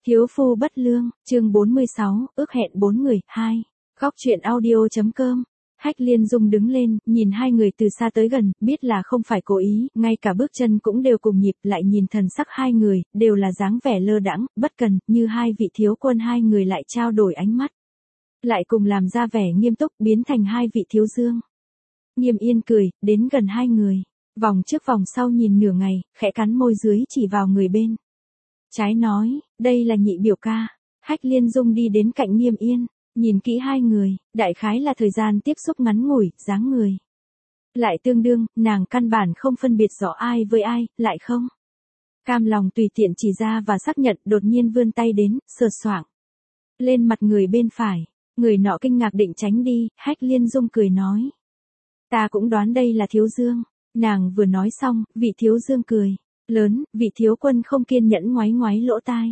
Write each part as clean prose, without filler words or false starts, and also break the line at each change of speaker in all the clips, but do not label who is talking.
Thiếu phu bất lương, chương 46, ước hẹn 4 người, 2. Góc truyện audio.com. Hách Liên Dung đứng lên, nhìn hai người từ xa tới gần, biết là không phải cố ý, ngay cả bước chân cũng đều cùng nhịp, lại nhìn thần sắc hai người, đều là dáng vẻ lơ đãng, bất cần, như hai vị thiếu quân, hai người lại trao đổi ánh mắt. Lại cùng làm ra vẻ nghiêm túc, biến thành hai vị thiếu dương. Nghiêm Yên cười, đến gần hai người, vòng trước vòng sau nhìn nửa ngày, khẽ cắn môi dưới chỉ vào người bên trái nói, đây là nhị biểu ca. Hách Liên Dung đi đến cạnh Nghiêm Yên, nhìn kỹ hai người, đại khái là thời gian tiếp xúc ngắn ngủi, dáng người lại tương đương, nàng căn bản không phân biệt rõ ai với ai, lại không cam lòng tùy tiện chỉ ra và xác nhận, đột nhiên vươn tay đến, sờ soạng lên mặt người bên phải. Người nọ kinh ngạc định tránh đi, Hách Liên Dung cười nói, ta cũng đoán đây là thiếu dương. Nàng vừa nói xong, vị thiếu dương cười lớn, vị thiếu quân không kiên nhẫn ngoáy ngoáy lỗ tai.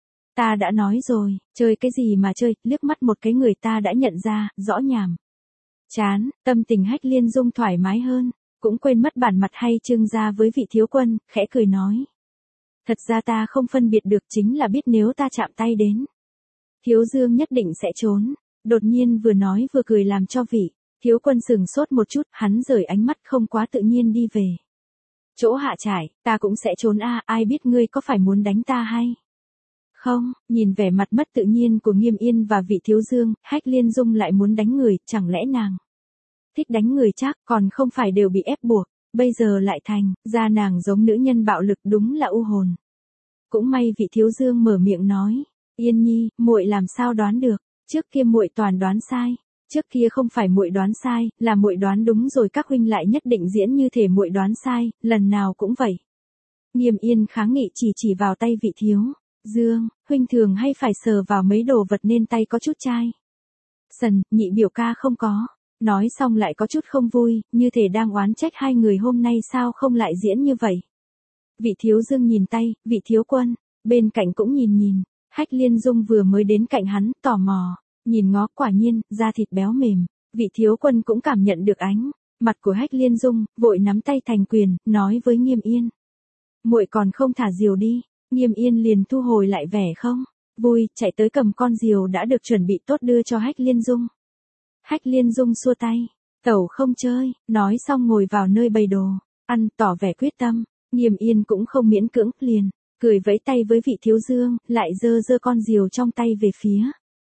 Ta đã nói rồi, chơi cái gì mà chơi, liếc mắt một cái người ta đã nhận ra, rõ nhảm chán. Tâm tình Hách Liên Dung thoải mái hơn, cũng quên mất bản mặt hay trưng ra với vị thiếu quân, khẽ cười nói, thật ra ta không phân biệt được, chính là biết nếu ta chạm tay đến thiếu dương nhất định sẽ trốn. Đột nhiên vừa nói vừa cười làm cho vị thiếu quân sừng sốt một chút, hắn rời ánh mắt không quá tự nhiên đi về chỗ hạ trải. Ta cũng sẽ trốn a, ai biết ngươi có phải muốn đánh ta hay không? Nhìn vẻ mặt mất tự nhiên của Nghiêm Yên và vị thiếu dương, Hách Liên Dung lại muốn đánh người, chẳng lẽ nàng thích đánh người chắc, còn không phải đều bị ép buộc, bây giờ lại thành ra nàng giống nữ nhân bạo lực, đúng là u hồn. Cũng may vị thiếu dương mở miệng nói, Yên nhi, muội làm sao đoán được, trước kia muội toàn đoán sai. Trước kia không phải muội đoán sai, là muội đoán đúng rồi, các huynh lại nhất định diễn như thể muội đoán sai, lần nào cũng vậy. Nghiêm Yên kháng nghị chỉ vào tay vị thiếu dương, huynh thường hay phải sờ vào mấy đồ vật nên tay có chút chai sần, nhị biểu ca không có. Nói xong lại có chút không vui, như thể đang oán trách hai người hôm nay sao không lại diễn như vậy. Vị thiếu dương nhìn tay, vị thiếu quân bên cạnh cũng nhìn. Hách Liên Dung vừa mới đến cạnh hắn, tò mò nhìn ngó, quả nhiên, da thịt béo mềm. Vị thiếu quân cũng cảm nhận được ánh mặt của Hách Liên Dung, vội nắm tay thành quyền, nói với Nghiêm Yên, muội còn không thả diều đi. Nghiêm Yên liền thu hồi lại vẻ không vui, chạy tới cầm con diều đã được chuẩn bị tốt đưa cho Hách Liên Dung. Hách Liên Dung xua tay, tẩu không chơi, nói xong ngồi vào nơi bày đồ ăn, tỏ vẻ quyết tâm. Nghiêm Yên cũng không miễn cưỡng, liền cười vẫy tay với vị thiếu dương, lại giơ con diều trong tay về phía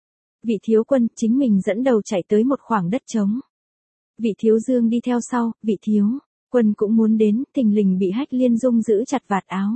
vị thiếu quân, chính mình dẫn đầu chạy tới một khoảng đất trống. Vị thiếu dương đi theo sau, vị thiếu quân cũng muốn đến, thình lình bị Hách Liên Dung giữ chặt vạt áo.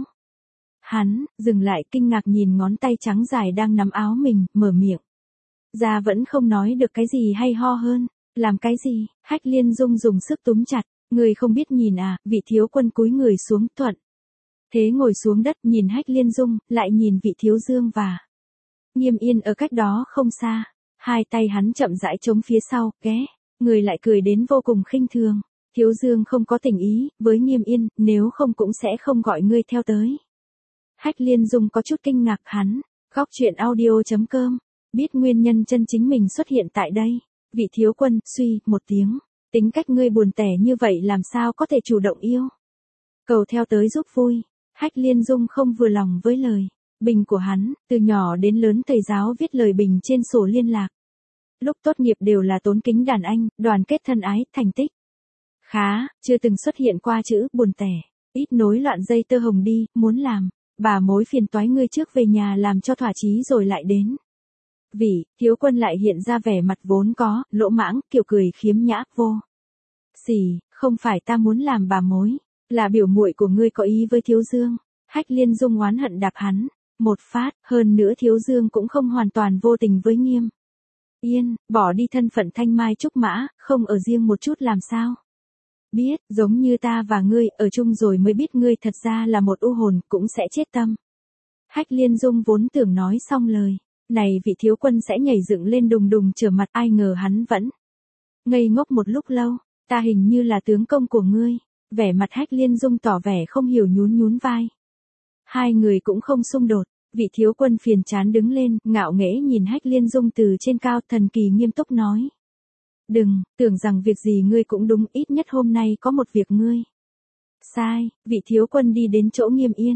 Hắn dừng lại, kinh ngạc nhìn ngón tay trắng dài đang nắm áo mình, mở miệng ra vẫn không nói được cái gì hay ho hơn. Làm cái gì? Hách Liên Dung dùng sức túm chặt. Người không biết nhìn à? Vị thiếu quân cúi người xuống, thuận thế ngồi xuống đất, nhìn Hách Liên Dung, lại nhìn vị thiếu dương và Nghiêm Yên ở cách đó không xa. Hai tay hắn chậm rãi chống phía sau, người lại cười đến vô cùng khinh thường. Thiếu dương không có tình ý với Nghiêm Yên, nếu không cũng sẽ không gọi ngươi theo tới. Hách Liên Dung có chút kinh ngạc. Hắn góc truyện audio.com biết nguyên nhân chân chính mình xuất hiện tại đây. Vị thiếu quân suy một tiếng, tính cách ngươi buồn tẻ như vậy làm sao có thể chủ động yêu cầu theo tới giúp vui. Hách Liên Dung không vừa lòng với lời bình của hắn, từ nhỏ đến lớn thầy giáo viết lời bình trên sổ liên lạc. Lúc tốt nghiệp đều là tốn kính đàn anh, đoàn kết thân ái, thành tích khá, chưa từng xuất hiện qua chữ buồn tẻ. Ít nối loạn dây tơ hồng đi, muốn làm bà mối phiền toái ngươi trước về nhà làm cho thỏa chí rồi lại đến. Vị thiếu quân lại hiện ra vẻ mặt vốn có lỗ mãng, kiểu cười khiếm nhã vô sỉ, không phải ta muốn làm bà mối, là biểu muội của ngươi có ý với thiếu dương. Hách Liên Dung oán hận đạp hắn một phát, hơn nữa thiếu dương cũng không hoàn toàn vô tình với Nghiêm Yên, bỏ đi thân phận thanh mai trúc mã, không ở riêng một chút làm sao biết, giống như ta và ngươi ở chung rồi mới biết ngươi thật ra là một u hồn, cũng sẽ chết tâm. Hách Liên Dung vốn tưởng nói xong lời này vị thiếu quân sẽ nhảy dựng lên đùng trở mặt, ai ngờ hắn vẫn ngây ngốc một lúc lâu. Ta hình như là tướng công của ngươi. Vẻ mặt Hách Liên Dung tỏ vẻ không hiểu, nhún vai. Hai người cũng không xung đột. Vị thiếu quân phiền chán đứng lên, ngạo nghễ nhìn Hách Liên Dung từ trên cao, thần kỳ nghiêm túc nói, đừng tưởng rằng việc gì ngươi cũng đúng, ít nhất hôm nay có một việc ngươi sai. Vị thiếu quân đi đến chỗ Nghiêm Yên,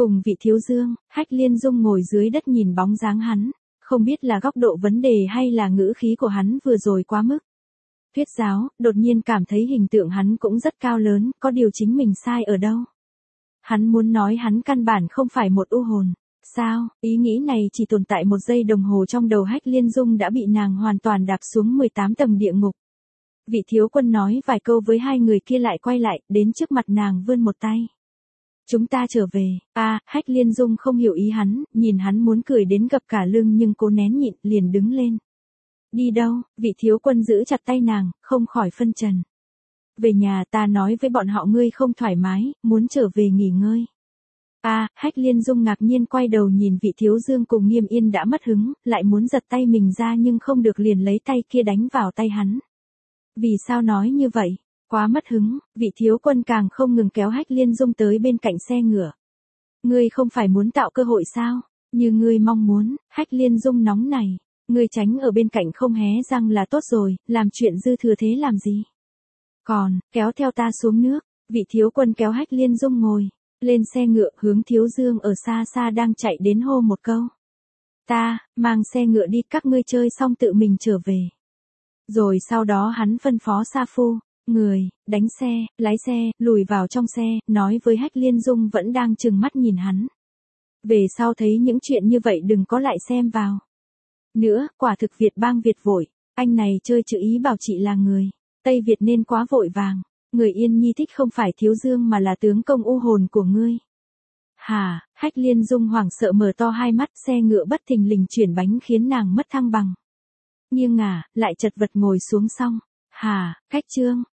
Cùng Vị Thiếu Dương, Hách Liên Dung ngồi dưới đất nhìn bóng dáng hắn, không biết là góc độ vấn đề hay là ngữ khí của hắn vừa rồi quá mức. Thuyết giáo, đột nhiên cảm thấy hình tượng hắn cũng rất cao lớn, có điều chính mình sai ở đâu. Hắn muốn nói hắn căn bản không phải một u hồn. Sao, ý nghĩ này chỉ tồn tại một giây đồng hồ trong đầu Hách Liên Dung đã bị nàng hoàn toàn đạp xuống 18 tầng địa ngục. Vị thiếu quân nói vài câu với hai người kia lại quay lại, đến trước mặt nàng vươn một tay. Chúng ta trở về, Hách Liên Dung không hiểu ý hắn, nhìn hắn muốn cười đến gập cả lưng nhưng cố nén nhịn, liền đứng lên. Đi đâu, vị thiếu quân giữ chặt tay nàng, không khỏi phân trần. Về nhà, ta nói với bọn họ ngươi không thoải mái, muốn trở về nghỉ ngơi. Hách Liên Dung ngạc nhiên quay đầu nhìn Vị Thiếu Dương cùng Nghiêm Yên đã mất hứng, lại muốn giật tay mình ra nhưng không được liền lấy tay kia đánh vào tay hắn. Vì sao nói như vậy? Quá mất hứng, Vị Thiếu Quân càng không ngừng kéo Hách Liên Dung tới bên cạnh xe ngựa. Ngươi không phải muốn tạo cơ hội sao? Như ngươi mong muốn, Hách Liên Dung nóng này. Ngươi tránh ở bên cạnh không hé răng là tốt rồi, làm chuyện dư thừa thế làm gì? Còn, kéo theo ta xuống nước, Vị Thiếu Quân kéo Hách Liên Dung ngồi. Lên xe ngựa hướng Thiếu Dương ở xa xa đang chạy đến hô một câu. Ta, mang xe ngựa đi các ngươi chơi xong tự mình trở về. Rồi sau đó hắn phân phó Sa Phu, người, đánh xe, lái xe, lùi vào trong xe, nói với Hách Liên Dung vẫn đang trừng mắt nhìn hắn. Về sau thấy những chuyện như vậy đừng có lại xem vào. Nữa, quả thực Việt bang Việt vội, anh này chơi chữ ý bảo chị là người Tây Việt nên quá vội vàng. Người Yên Nhi thích không phải Thiếu Dương mà là tướng công u hồn của ngươi. Hả, Hách Liên Dung hoảng sợ mở to hai mắt, xe ngựa bất thình lình chuyển bánh khiến nàng mất thăng bằng. Nghiêng ngả, lại chật vật ngồi xuống xong. Hả, Cách Trương,